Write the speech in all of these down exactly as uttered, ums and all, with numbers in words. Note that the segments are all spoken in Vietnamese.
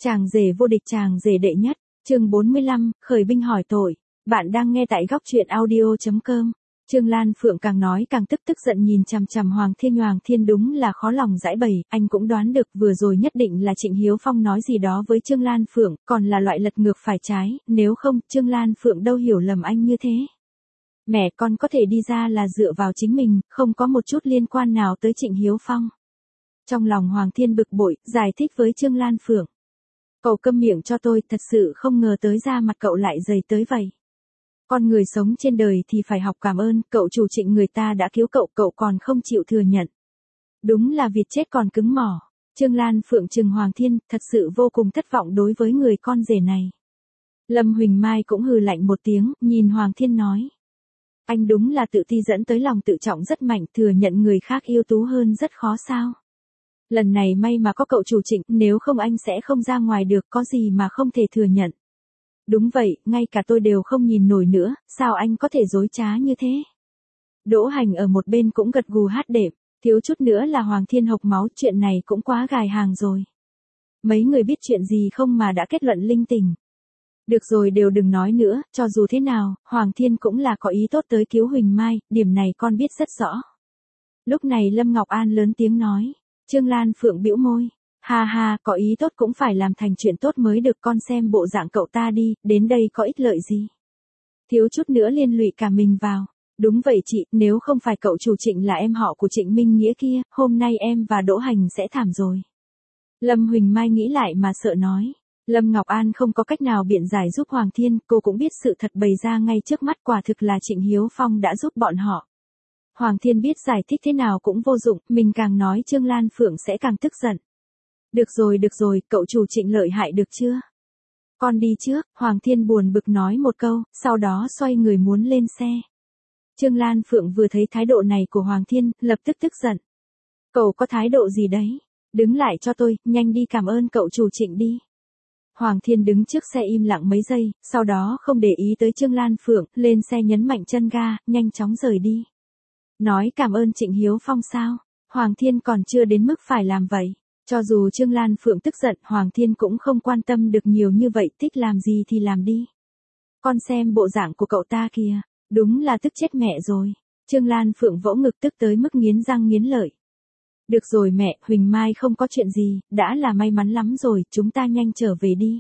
Chàng rể vô địch, chàng rể đệ nhất, chương bốn mươi lăm, khởi binh hỏi tội. Bạn đang nghe tại góc truyện audio chấm com. Trương Lan Phượng càng nói càng tức tức giận nhìn chằm chằm Hoàng Thiên. Hoàng Thiên đúng là khó lòng giải bày, anh cũng đoán được vừa rồi nhất định là Trịnh Hiếu Phong nói gì đó với Trương Lan Phượng, còn là loại lật ngược phải trái, nếu không Trương Lan Phượng đâu hiểu lầm anh như thế. Mẹ con có thể đi ra là dựa vào chính mình, không có một chút liên quan nào tới Trịnh Hiếu Phong. Trong lòng Hoàng Thiên bực bội, giải thích với Trương Lan Phượng. Cậu câm miệng cho tôi, thật sự không ngờ tới da mặt cậu lại dày tới vậy. Con người sống trên đời thì phải học cảm ơn, cậu chủ Trịnh người ta đã cứu cậu, cậu còn không chịu thừa nhận. Đúng là vịt chết còn cứng mỏ. Trương Lan Phượng trừng Hoàng Thiên, thật sự vô cùng thất vọng đối với người con rể này. Lâm Huỳnh Mai cũng hừ lạnh một tiếng, nhìn Hoàng Thiên nói. Anh đúng là tự ti dẫn tới lòng tự trọng rất mạnh, thừa nhận người khác ưu tú hơn rất khó sao. Lần này may mà có cậu chủ Trịnh, nếu không anh sẽ không ra ngoài được, có gì mà không thể thừa nhận. Đúng vậy, ngay cả tôi đều không nhìn nổi nữa, sao anh có thể dối trá như thế? Đỗ Hành ở một bên cũng gật gù hát đệm, thiếu chút nữa là Hoàng Thiên hộc máu, chuyện này cũng quá gài hàng rồi. Mấy người biết chuyện gì không mà đã kết luận linh tinh. Được rồi, đều đừng nói nữa, cho dù thế nào, Hoàng Thiên cũng là có ý tốt tới cứu Huỳnh Mai, điểm này con biết rất rõ. Lúc này Lâm Ngọc An lớn tiếng nói. Trương Lan Phượng bĩu môi. Ha ha, có ý tốt cũng phải làm thành chuyện tốt mới được, con xem bộ dạng cậu ta đi, đến đây có ích lợi gì. Thiếu chút nữa liên lụy cả mình vào. Đúng vậy chị, nếu không phải cậu chủ Trịnh là em họ của Trịnh Minh Nghĩa kia, hôm nay em và Đỗ Hành sẽ thảm rồi. Lâm Huỳnh Mai nghĩ lại mà sợ nói. Lâm Ngọc An không có cách nào biện giải giúp Hoàng Thiên, cô cũng biết sự thật bày ra ngay trước mắt, quả thực là Trịnh Hiếu Phong đã giúp bọn họ. Hoàng Thiên biết giải thích thế nào cũng vô dụng, mình càng nói Trương Lan Phượng sẽ càng tức giận. Được rồi được rồi, cậu chủ Trịnh lợi hại được chưa? Con đi trước, Hoàng Thiên buồn bực nói một câu, sau đó xoay người muốn lên xe. Trương Lan Phượng vừa thấy thái độ này của Hoàng Thiên, lập tức tức giận. Cậu có thái độ gì đấy? Đứng lại cho tôi, nhanh đi cảm ơn cậu chủ Trịnh đi. Hoàng Thiên đứng trước xe im lặng mấy giây, sau đó không để ý tới Trương Lan Phượng, lên xe nhấn mạnh chân ga, nhanh chóng rời đi. Nói cảm ơn Trịnh Hiếu Phong sao? Hoàng Thiên còn chưa đến mức phải làm vậy. Cho dù Trương Lan Phượng tức giận, Hoàng Thiên cũng không quan tâm được nhiều như vậy, thích làm gì thì làm đi. Con xem bộ dạng của cậu ta kìa, đúng là tức chết mẹ rồi. Trương Lan Phượng vỗ ngực tức tới mức nghiến răng nghiến lợi. Được rồi mẹ, Huỳnh Mai không có chuyện gì, đã là may mắn lắm rồi, chúng ta nhanh trở về đi.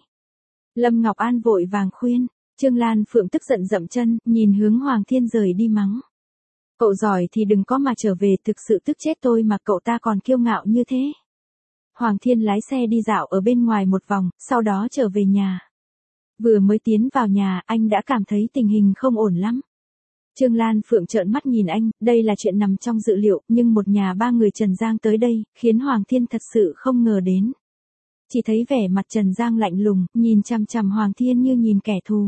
Lâm Ngọc An vội vàng khuyên, Trương Lan Phượng tức giận dậm chân, nhìn hướng Hoàng Thiên rời đi mắng. Cậu giỏi thì đừng có mà trở về, thực sự tức chết tôi mà cậu ta còn kiêu ngạo như thế. Hoàng Thiên lái xe đi dạo ở bên ngoài một vòng, sau đó trở về nhà. Vừa mới tiến vào nhà, anh đã cảm thấy tình hình không ổn lắm. Trương Lan Phượng trợn mắt nhìn anh, đây là chuyện nằm trong dự liệu, nhưng một nhà ba người Trần Giang tới đây, khiến Hoàng Thiên thật sự không ngờ đến. Chỉ thấy vẻ mặt Trần Giang lạnh lùng, nhìn chằm chằm Hoàng Thiên như nhìn kẻ thù.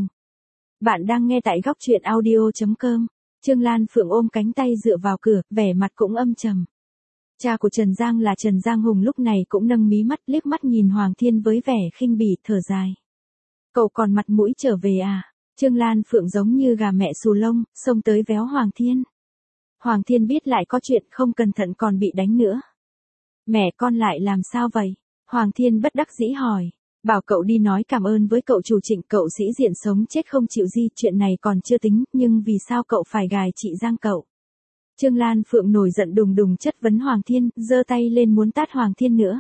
Bạn đang nghe tại góc truyện audio chấm com. Trương Lan Phượng ôm cánh tay dựa vào cửa, vẻ mặt cũng âm trầm. Cha của Trần Giang là Trần Giang Hùng lúc này cũng nâng mí mắt, liếc mắt nhìn Hoàng Thiên với vẻ khinh bỉ, thở dài. Cậu còn mặt mũi trở về à? Trương Lan Phượng giống như gà mẹ xù lông, xông tới véo Hoàng Thiên. Hoàng Thiên biết lại có chuyện, không cẩn thận còn bị đánh nữa. Mẹ con lại làm sao vậy? Hoàng Thiên bất đắc dĩ hỏi. Bảo cậu đi nói cảm ơn với cậu chủ Trịnh, cậu sĩ diện sống chết không chịu di, chuyện này còn chưa tính, nhưng vì sao cậu phải gài chị Giang cậu? Trương Lan Phượng nổi giận đùng đùng chất vấn Hoàng Thiên, giơ tay lên muốn tát Hoàng Thiên nữa.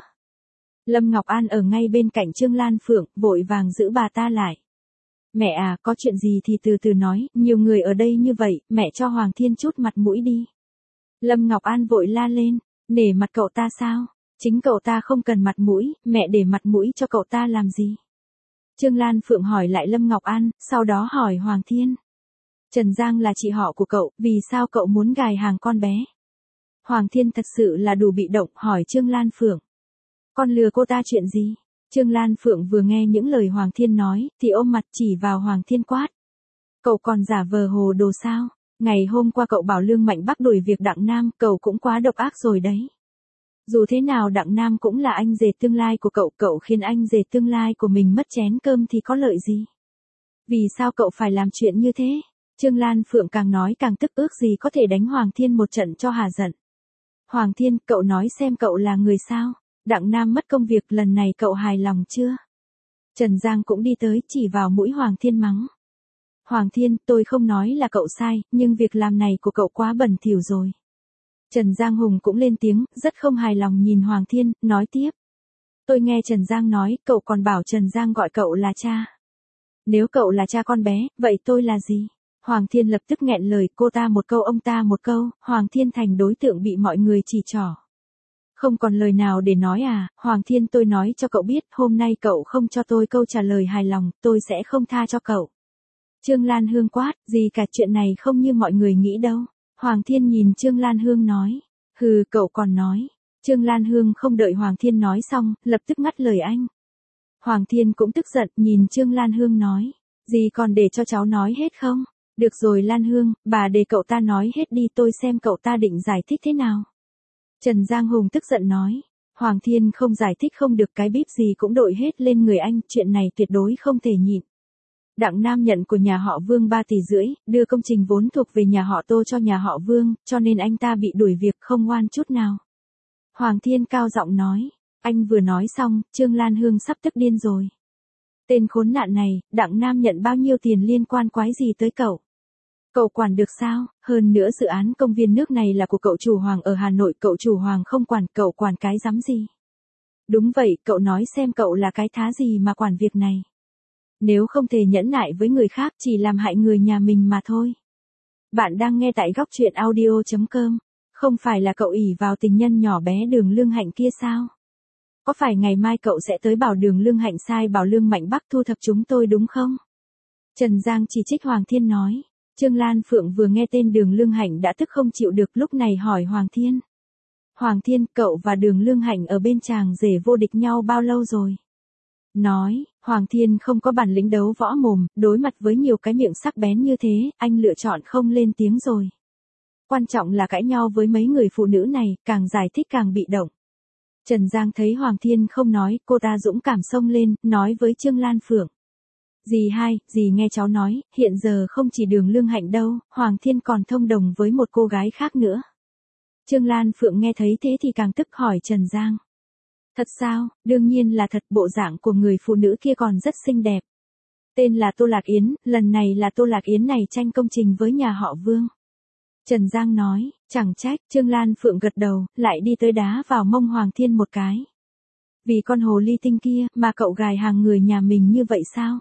Lâm Ngọc An ở ngay bên cạnh Trương Lan Phượng, vội vàng giữ bà ta lại. Mẹ à, có chuyện gì thì từ từ nói, nhiều người ở đây như vậy, mẹ cho Hoàng Thiên chút mặt mũi đi. Lâm Ngọc An vội la lên, nể mặt cậu ta sao? Chính cậu ta không cần mặt mũi, mẹ để mặt mũi cho cậu ta làm gì? Trương Lan Phượng hỏi lại Lâm Ngọc An, sau đó hỏi Hoàng Thiên. Trần Giang là chị họ của cậu, vì sao cậu muốn gài hàng con bé? Hoàng Thiên thật sự là đủ bị động, hỏi Trương Lan Phượng. Con lừa cô ta chuyện gì? Trương Lan Phượng vừa nghe những lời Hoàng Thiên nói, thì ôm mặt chỉ vào Hoàng Thiên quát. Cậu còn giả vờ hồ đồ sao? Ngày hôm qua cậu bảo Lương Mạnh Bắc đuổi việc Đặng Nam, cậu cũng quá độc ác rồi đấy. Dù thế nào Đặng Nam cũng là anh rể tương lai của cậu, cậu khiến anh rể tương lai của mình mất chén cơm thì có lợi gì? Vì sao cậu phải làm chuyện như thế? Trương Lan Phượng càng nói càng tức, ước gì có thể đánh Hoàng Thiên một trận cho hà giận. Hoàng Thiên, cậu nói xem cậu là người sao? Đặng Nam mất công việc, lần này cậu hài lòng chưa? Trần Giang cũng đi tới chỉ vào mũi Hoàng Thiên mắng. Hoàng Thiên, tôi không nói là cậu sai, nhưng việc làm này của cậu quá bẩn thỉu rồi. Trần Giang Hùng cũng lên tiếng, rất không hài lòng nhìn Hoàng Thiên, nói tiếp. Tôi nghe Trần Giang nói, cậu còn bảo Trần Giang gọi cậu là cha. Nếu cậu là cha con bé, vậy tôi là gì? Hoàng Thiên lập tức nghẹn lời, cô ta một câu ông ta một câu, Hoàng Thiên thành đối tượng bị mọi người chỉ trỏ. Không còn lời nào để nói à, Hoàng Thiên tôi nói cho cậu biết, hôm nay cậu không cho tôi câu trả lời hài lòng, tôi sẽ không tha cho cậu. Trương Lan Hương quát, gì cả chuyện này không như mọi người nghĩ đâu. Hoàng Thiên nhìn Trương Lan Hương nói, hừ cậu còn nói. Trương Lan Hương không đợi Hoàng Thiên nói xong, lập tức ngắt lời anh. Hoàng Thiên cũng tức giận, nhìn Trương Lan Hương nói, gì còn để cho cháu nói hết không? Được rồi Lan Hương, bà để cậu ta nói hết đi tôi xem cậu ta định giải thích thế nào. Trần Giang Hùng tức giận nói, Hoàng Thiên không giải thích không được cái bíp gì cũng đội hết lên người anh, chuyện này tuyệt đối không thể nhịn. Đặng Nam nhận của nhà họ Vương ba tỷ rưỡi, đưa công trình vốn thuộc về nhà họ Tô cho nhà họ Vương, cho nên anh ta bị đuổi việc không ngoan chút nào. Hoàng Thiên cao giọng nói, anh vừa nói xong, Trương Lan Hương sắp tức điên rồi. Tên khốn nạn này, Đặng Nam nhận bao nhiêu tiền liên quan quái gì tới cậu? Cậu quản được sao? Hơn nữa dự án công viên nước này là của cậu chủ Hoàng ở Hà Nội, cậu chủ Hoàng không quản, cậu quản cái giám gì? Đúng vậy, cậu nói xem cậu là cái thá gì mà quản việc này. Nếu không thể nhẫn nại với người khác chỉ làm hại người nhà mình mà thôi. Bạn đang nghe tại góc truyện audio chấm com. Không phải là cậu ỷ vào tình nhân nhỏ bé Đường Lương Hạnh kia sao? Có phải ngày mai cậu sẽ tới bảo Đường Lương Hạnh sai bảo Lương Mạnh Bắc thu thập chúng tôi đúng không? Trần Giang chỉ trích Hoàng Thiên nói. Trương Lan Phượng vừa nghe tên Đường Lương Hạnh đã tức không chịu được, lúc này hỏi Hoàng Thiên. Hoàng Thiên, cậu và Đường Lương Hạnh ở bên chàng rể vô địch nhau bao lâu rồi? Nói, Hoàng Thiên không có bản lĩnh đấu võ mồm, đối mặt với nhiều cái miệng sắc bén như thế, anh lựa chọn không lên tiếng rồi. Quan trọng là cãi nhau với mấy người phụ nữ này, càng giải thích càng bị động. Trần Giang thấy Hoàng Thiên không nói, cô ta dũng cảm xông lên, nói với Trương Lan Phượng. Dì hai, dì nghe cháu nói, hiện giờ không chỉ Đường Lương Hạnh đâu, Hoàng Thiên còn thông đồng với một cô gái khác nữa. Trương Lan Phượng nghe thấy thế thì càng tức hỏi Trần Giang. Thật sao? Đương nhiên là thật, bộ dạng của người phụ nữ kia còn rất xinh đẹp. Tên là Tô Lạc Yến, lần này là Tô Lạc Yến này tranh công trình với nhà họ Vương. Trần Giang nói, chẳng trách, Trương Lan Phượng gật đầu, lại đi tới đá vào mông Hoàng Thiên một cái. Vì con hồ ly tinh kia mà cậu gài hàng người nhà mình như vậy sao?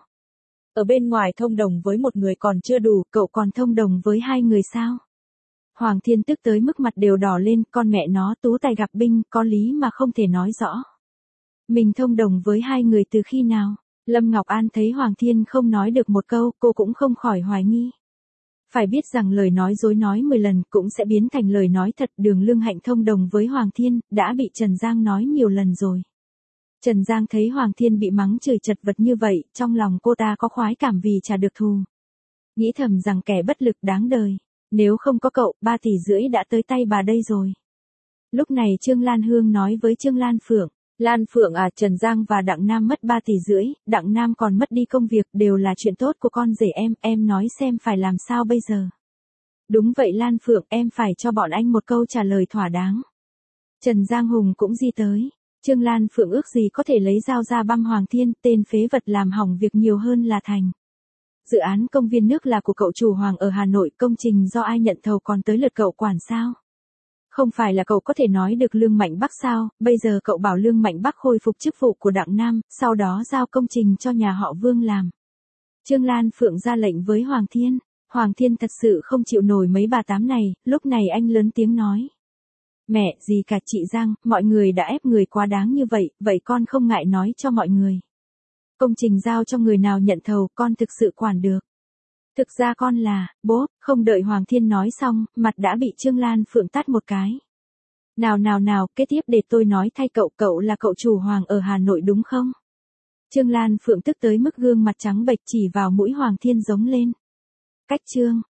Ở bên ngoài thông đồng với một người còn chưa đủ, cậu còn thông đồng với hai người sao? Hoàng Thiên tức tới mức mặt đều đỏ lên, con mẹ nó tú tài gặp binh, có lý mà không thể nói rõ. Mình thông đồng với hai người từ khi nào? Lâm Ngọc An thấy Hoàng Thiên không nói được một câu, cô cũng không khỏi hoài nghi. Phải biết rằng lời nói dối nói mười lần cũng sẽ biến thành lời nói thật. Đường Lương Hạnh thông đồng với Hoàng Thiên, đã bị Trần Giang nói nhiều lần rồi. Trần Giang thấy Hoàng Thiên bị mắng chửi chật vật như vậy, trong lòng cô ta có khoái cảm vì trả được thù. Nghĩ thầm rằng kẻ bất lực đáng đời. Nếu không có cậu, ba tỷ rưỡi đã tới tay bà đây rồi. Lúc này Trương Lan Hương nói với Trương Lan Phượng. Lan Phượng à, Trần Giang và Đặng Nam mất ba tỷ rưỡi, Đặng Nam còn mất đi công việc, đều là chuyện tốt của con rể em, em nói xem phải làm sao bây giờ. Đúng vậy Lan Phượng, em phải cho bọn anh một câu trả lời thỏa đáng. Trần Giang Hùng cũng di tới. Trương Lan Phượng ước gì có thể lấy dao ra băm Hoàng Thiên, tên phế vật làm hỏng việc nhiều hơn là thành. Dự án công viên nước là của cậu chủ Hoàng ở Hà Nội, công trình do ai nhận thầu còn tới lượt cậu quản sao? Không phải là cậu có thể nói được Lương Mạnh Bắc sao? Bây giờ cậu bảo Lương Mạnh Bắc khôi phục chức vụ của Đặng Nam, sau đó giao công trình cho nhà họ Vương làm. Trương Lan Phượng ra lệnh với Hoàng Thiên. Hoàng Thiên thật sự không chịu nổi mấy bà tám này, lúc này anh lớn tiếng nói. Mẹ, gì cả chị Giang, mọi người đã ép người quá đáng như vậy, vậy con không ngại nói cho mọi người. Công trình giao cho người nào nhận thầu, con thực sự quản được. Thực ra con là, bố, không đợi Hoàng Thiên nói xong, mặt đã bị Trương Lan Phượng tát một cái. Nào nào nào, kế tiếp để tôi nói thay cậu, cậu là cậu chủ Hoàng ở Hà Nội đúng không? Trương Lan Phượng tức tới mức gương mặt trắng bệch chỉ vào mũi Hoàng Thiên giống lên. Cách Trương,